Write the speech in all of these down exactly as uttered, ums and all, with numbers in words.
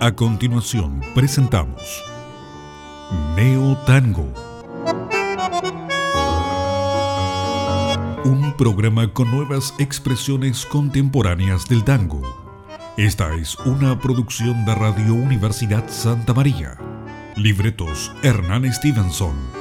A continuación presentamos Neo Tango, un programa con nuevas expresiones contemporáneas del tango. Esta es una producción de Radio Universidad Santa María. Libretos Hernán Stevenson.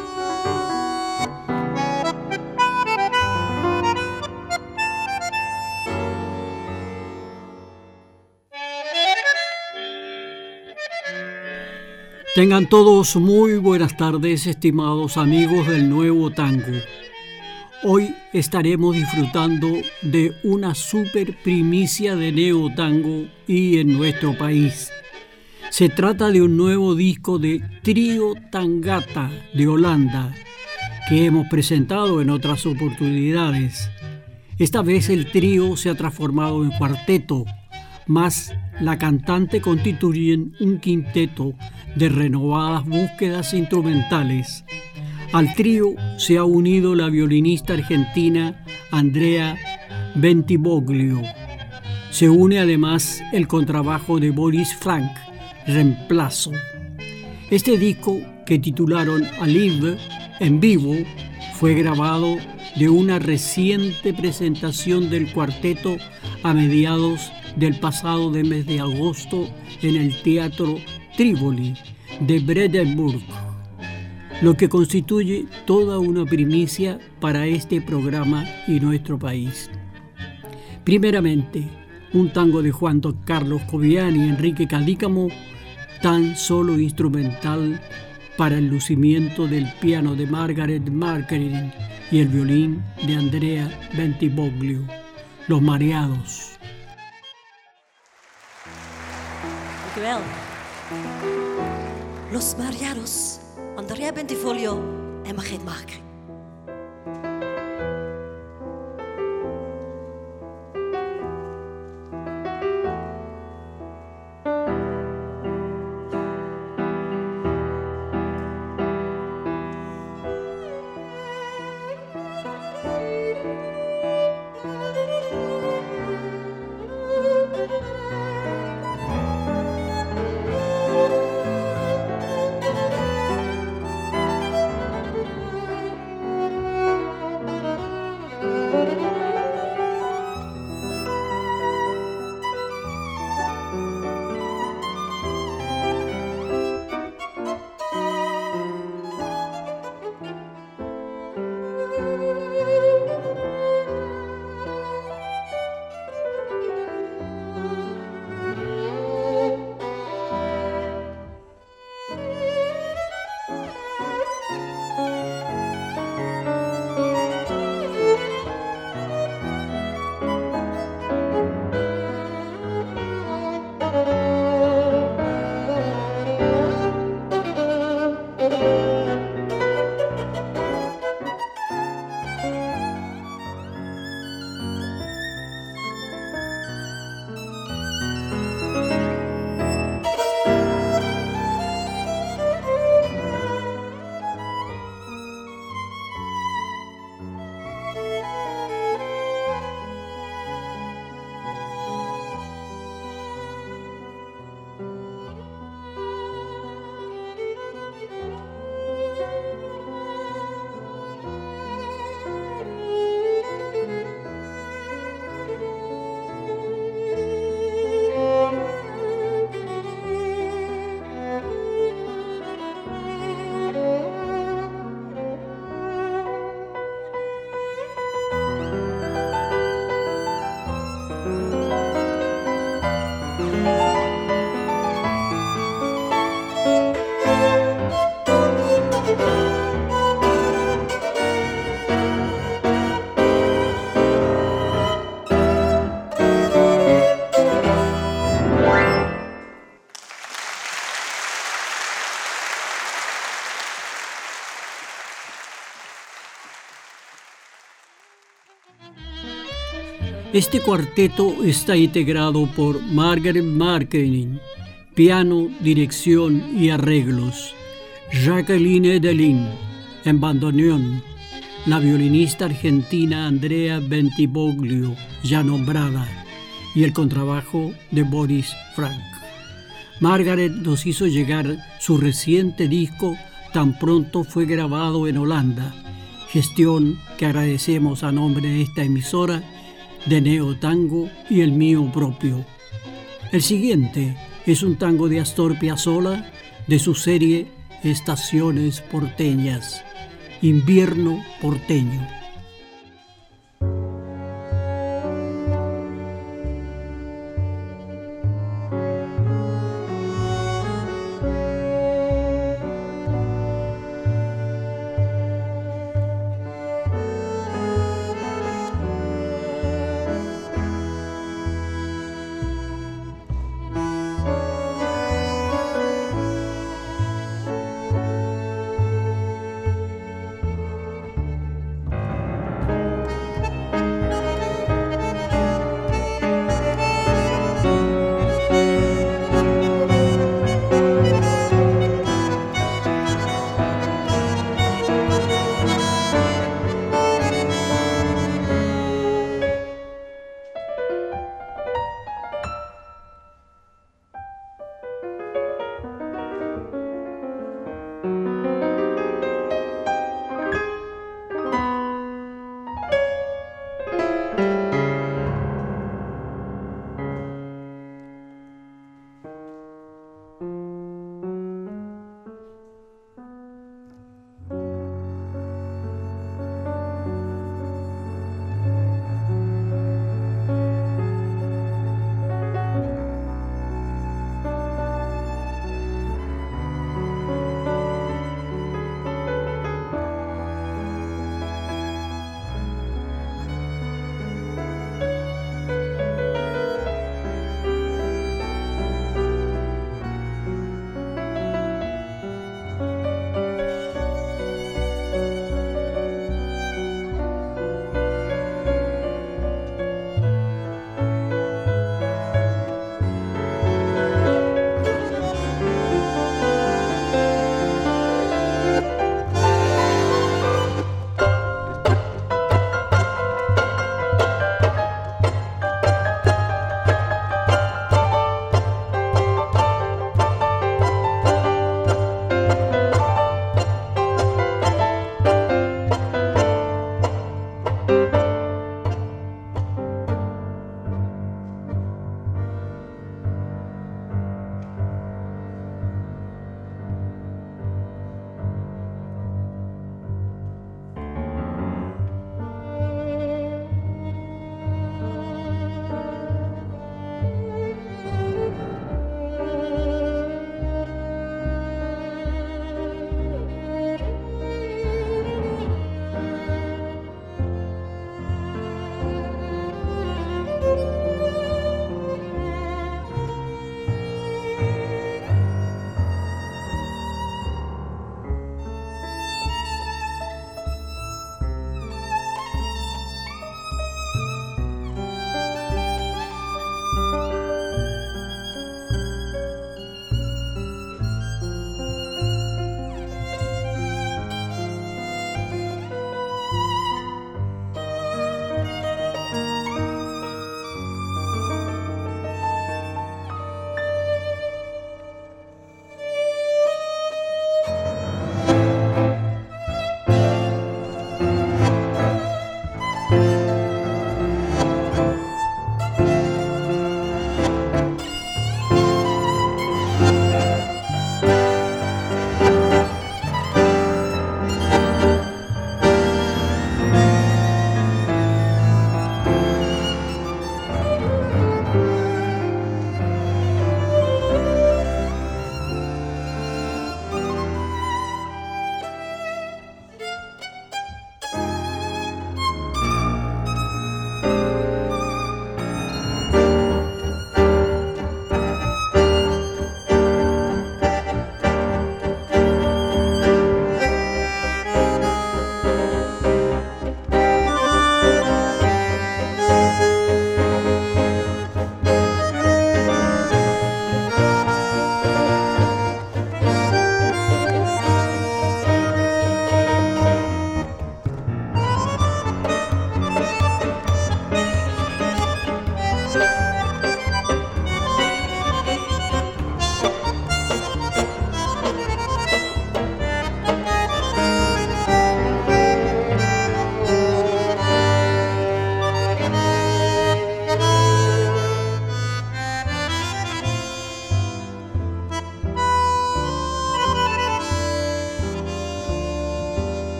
Tengan todos muy buenas tardes, estimados amigos del Nuevo Tango. Hoy estaremos disfrutando de una super primicia de Neo Tango y en nuestro país. Se trata de un nuevo disco de Trío Tangata de Holanda que hemos presentado en otras oportunidades. Esta vez el trío se ha transformado en cuarteto, más la cantante constituyen un quinteto de renovadas búsquedas instrumentales. Al trío se ha unido la violinista argentina Andrea Bentivoglio. Se une además el contrabajo de Boris Frank, reemplazo. Este disco, que titularon Alive en vivo, fue grabado de una reciente presentación del cuarteto a mediados del pasado de mes de agosto en el Teatro Tivoli de Brandenburg, lo que constituye toda una primicia para este programa y nuestro país. Primeramente, un tango de Juan Don Carlos Cobian y Enrique Cadícamo, tan solo instrumental para el lucimiento del piano de Margaret Marketing y el violín de Andrea Bentivoglio, Los Mareados. Dankjewel. Los Mareados, Andrea Bentivoglio en Margaret Marketing. Este cuarteto está integrado por Margaret Marketing, piano, dirección y arreglos, Jacqueline Edelin, en bandoneón, la violinista argentina Andrea Bentivoglio, ya nombrada, y el contrabajo de Boris Frank. Margaret nos hizo llegar su reciente disco tan pronto fue grabado en Holanda, gestión que agradecemos a nombre de esta emisora, de Neo Tango y el mío propio. El siguiente es un tango de Astor Piazzolla de su serie Estaciones Porteñas, Invierno Porteño.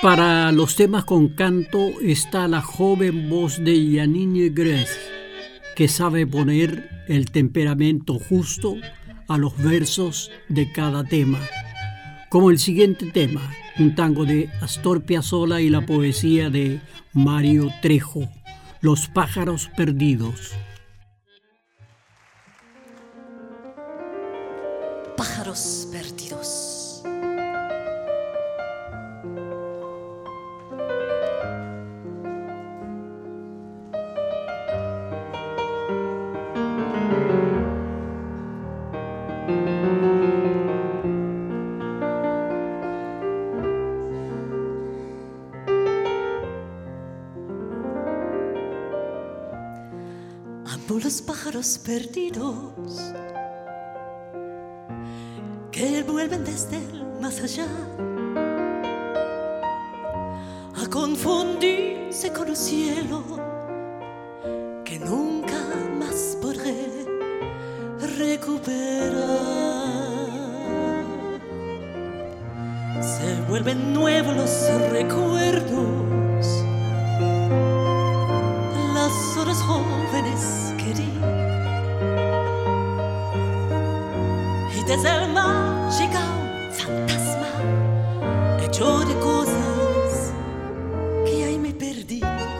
Para los temas con canto está la joven voz de Janine Gress, que sabe poner el temperamento justo a los versos de cada tema. Como el siguiente tema, un tango de Astor Piazzolla y la poesía de Mario Trejo, Los pájaros perdidos. Pájaros perdidos. Amo los pájaros perdidos que vuelven desde el más allá a confundirse con el cielo que nunca más podré recuperar. Se vuelven nuevos los recuerdos, las horas jóvenes que di, y desde el mar llega un fantasma hecho de cosas que ahí me perdí.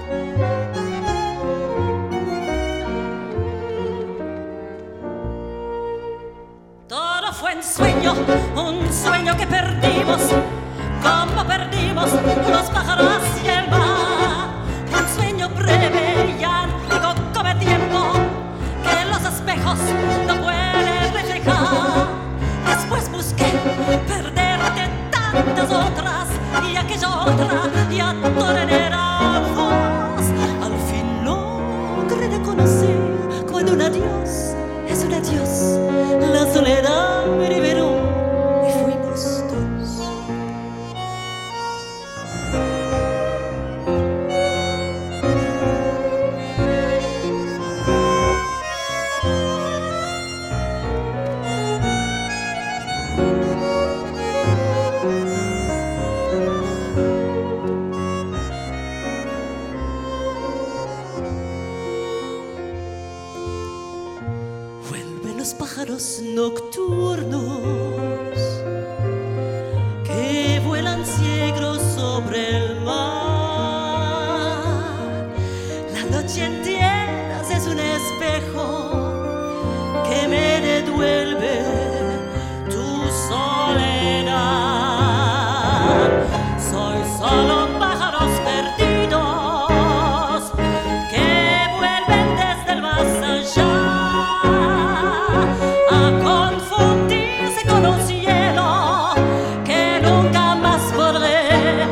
Todo fue un sueño, un sueño que perdimos, como perdimos los pájaros y el mar. Un sueño breve y antiguo como el tiempo que los espejos no pueden reflejar. Después busqué perderte tantas otras y aquella otra y a toda voz. Al fin logré reconocer cuando un adiós es un adiós. La soledad me liberó y fuimos dos. Pájaros nocturnos que vuelan ciegos sobre el mar. La noche entera es un espejo que me devuelve tu soledad. Soy solo pájaros perdidos que vuelven desde el más allá a confundirse con un cielo que nunca más podré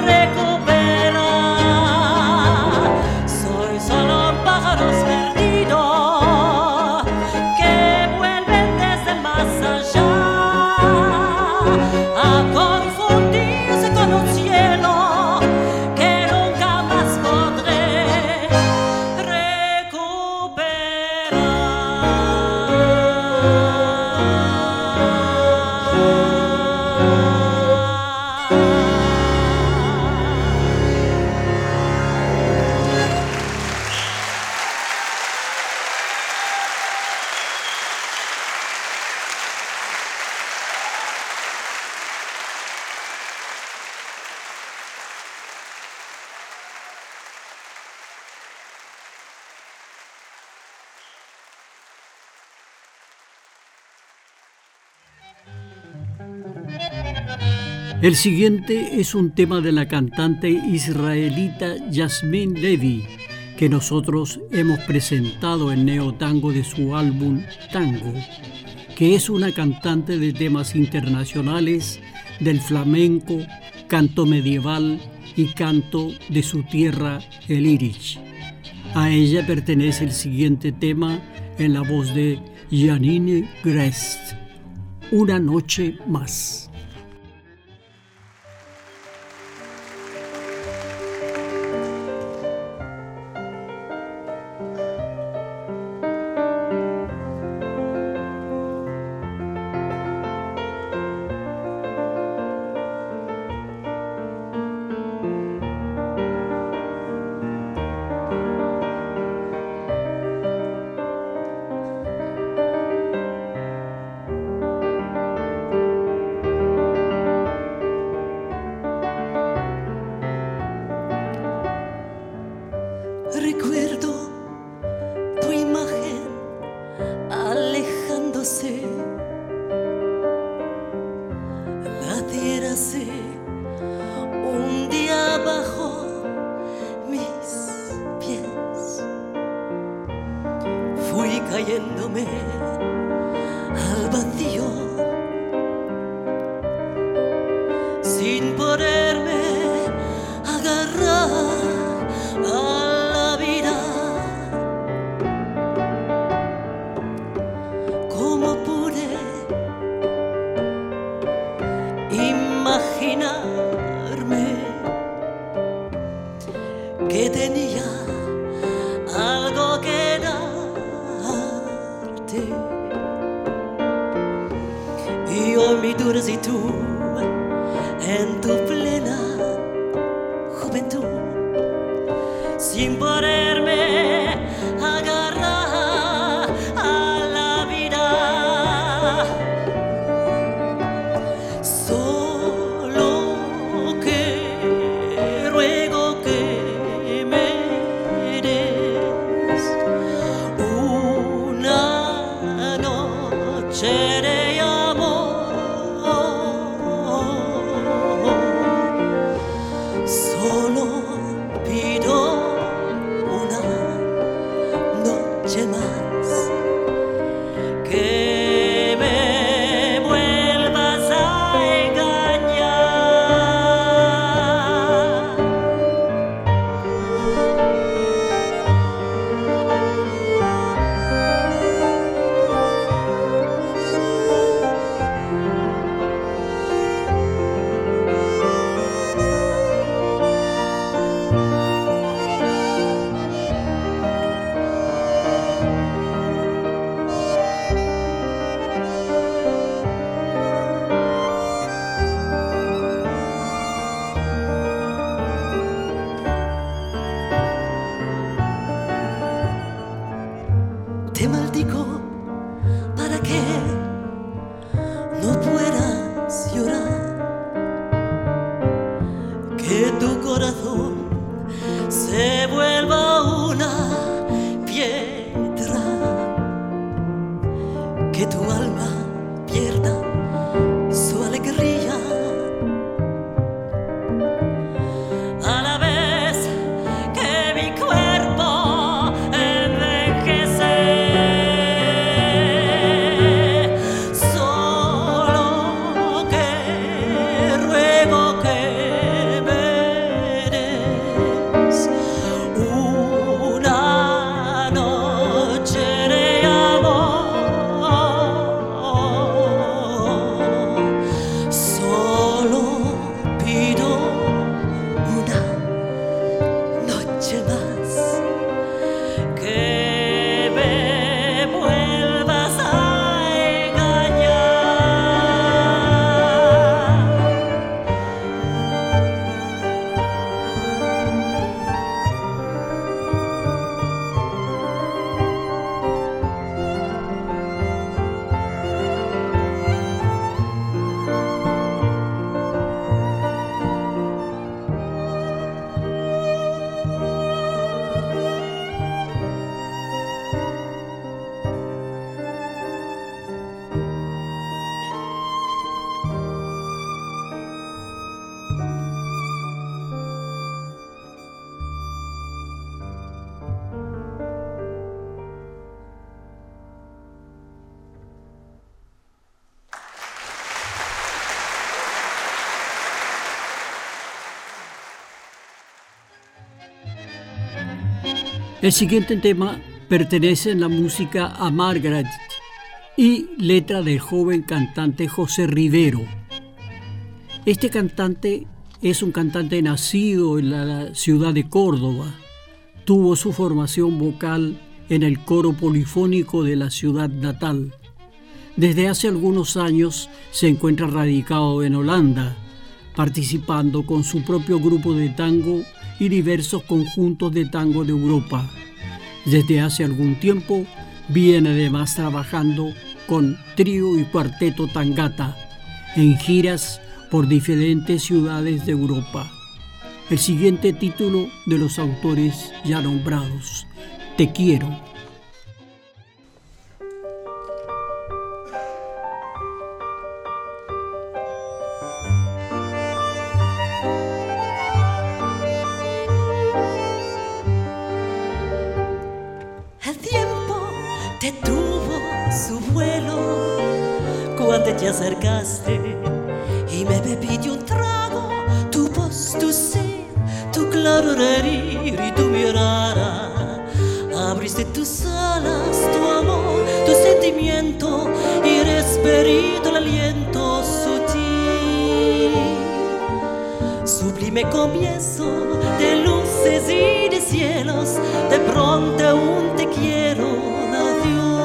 recuperar. Soy solo pájaros perdidos que vuelven desde el más allá a confundirse con un cielo que nunca más podré recuperar. El siguiente es un tema de la cantante israelita Yasmine Levy, que nosotros hemos presentado en Neotango de su álbum Tango, que es una cantante de temas internacionales del flamenco, canto medieval y canto de su tierra, el Irish. A ella pertenece el siguiente tema en la voz de Janine Gress, Una noche más. así, la tierra así, un día bajo mis pies, fui cayéndome al vacío, sin poderme agarrar a la vida. ¿Cómo pude imaginarme que tenía algo que darte? Y hoy mi dulcitud en tu plena juventud, sin poderme agarrar a la vida, solo que ruego que me des una noche de amor. Solo pido una noche más, que me vuelvas a engañar. Te maldigo para que no puedas llorar, que tu corazón se vuelva una piedra, que tu alma pierda su alegría, a la vez que mi cuerpo envejece. Solo que ruego que me des una noche de amor. Solo pido una noche más, que me vuelvas a engañar. El siguiente tema pertenece en la música a Margaret y letra del joven cantante José Rivero. Este cantante es un cantante nacido en la ciudad de Córdoba. Tuvo su formación vocal en el coro polifónico de la ciudad natal. Desde hace algunos años se encuentra radicado en Holanda, participando con su propio grupo de tango y diversos conjuntos de tango de Europa. Desde hace algún tiempo viene además trabajando con trío y cuarteto Tangata en giras por diferentes ciudades de Europa. El siguiente título de los autores ya nombrados, Te quiero. vuelo cuando te acercaste y me bebí de un trago tu voz, tu ser, tu claro reír y tu mirada. Abriste tus alas, tu amor, tu sentimiento y respiré el aliento sutil. Sublime comienzo de luces y de cielos, de pronto un te quiero, adiós.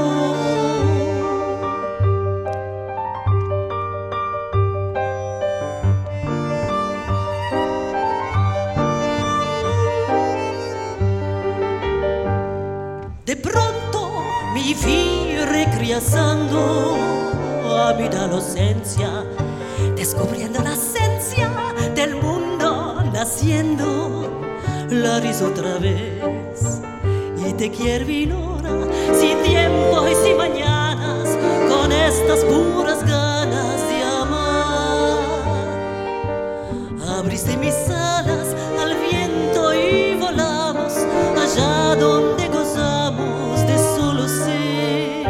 De pronto mi vi recreando a mi adolescencia, descubriendo la esencia del mundo, naciendo la risa otra vez. Y te quiero ahora, sin tiempo y sin mañanas, con estas puras ganas de amar. Abriste mis alas al viento y volamos allá donde gozamos de solo ser.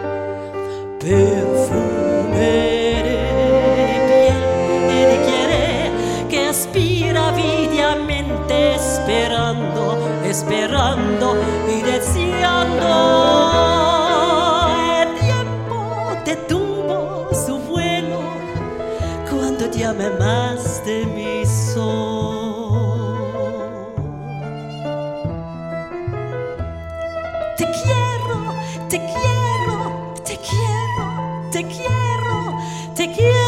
Perfume de piel y de querer que aspira avidamente, esperando, esperando y deseando. El tiempo detuvo su vuelo cuando te amé más de mi sol. Te quiero, te quiero, te quiero, te quiero, te quiero.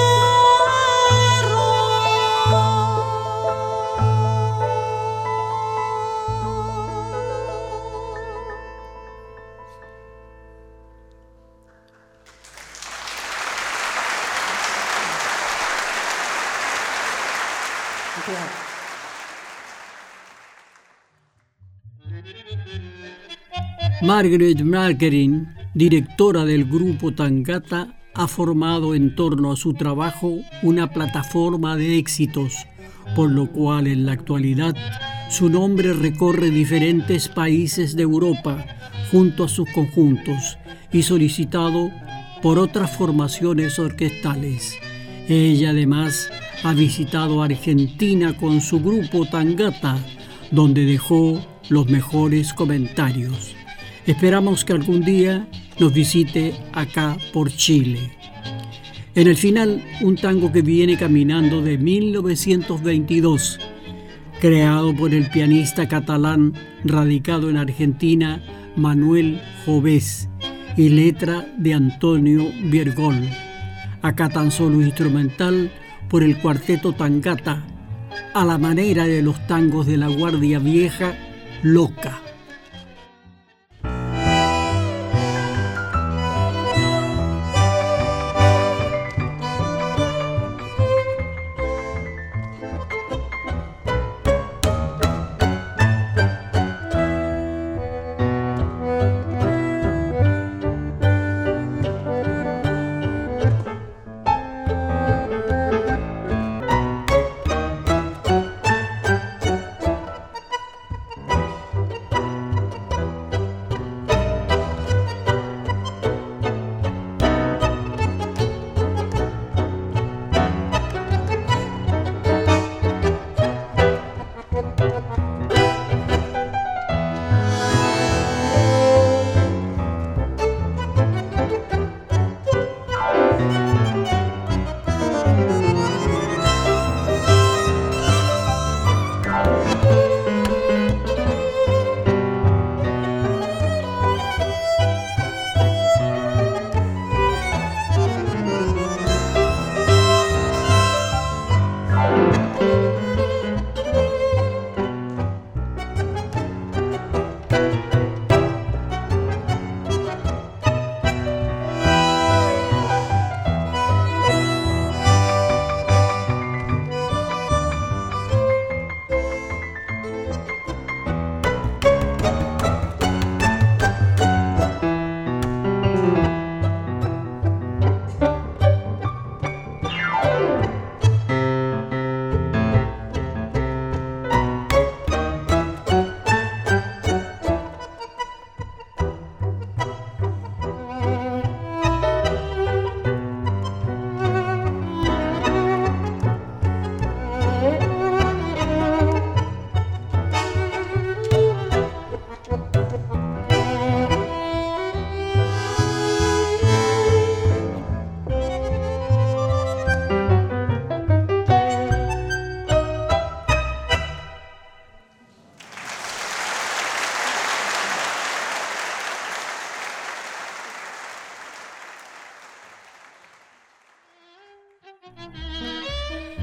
Margaret Marketing, directora del grupo Tangata, ha formado en torno a su trabajo una plataforma de éxitos, por lo cual en la actualidad su nombre recorre diferentes países de Europa junto a sus conjuntos y solicitado por otras formaciones orquestales. Ella además ha visitado Argentina con su grupo Tangata, donde dejó los mejores comentarios. Esperamos que algún día nos visite acá por Chile. En el final, un tango que viene caminando de mil novecientos veintidós, creado por el pianista catalán radicado en Argentina, Manuel Jovés, y letra de Antonio Viergol. Acá tan solo instrumental por el cuarteto Tangata, a la manera de los tangos de la Guardia Vieja, Loca.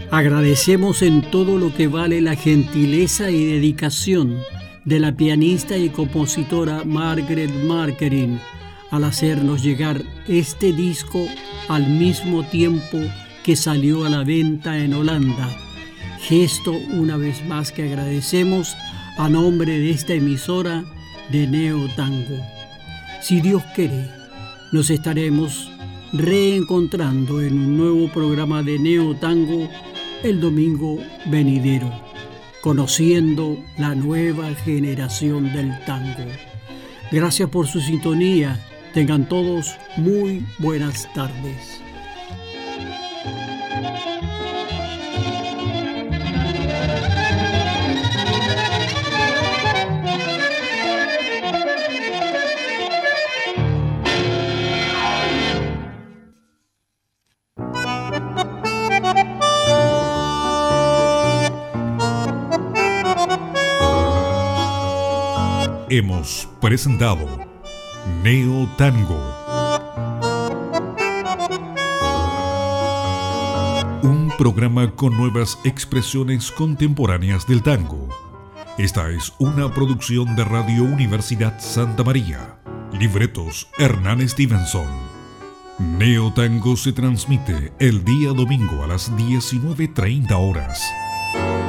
Agradecemos en todo lo que vale la gentileza y dedicación de la pianista y compositora Margaret Markerin al hacernos llegar este disco al mismo tiempo que salió a la venta en Holanda. Gesto una vez más que agradecemos a nombre de esta emisora de Neo Tango. Si Dios quiere, nos estaremos reencontrando en un nuevo programa de Neo Tango el domingo venidero, conociendo la nueva generación del tango. Gracias por su sintonía. Tengan todos muy buenas tardes. Hemos presentado Neo Tango, un programa con nuevas expresiones contemporáneas del tango. Esta es una producción de Radio Universidad Santa María. Libretos Hernán Stevenson. Neo Tango se transmite el día domingo a las diecinueve treinta horas.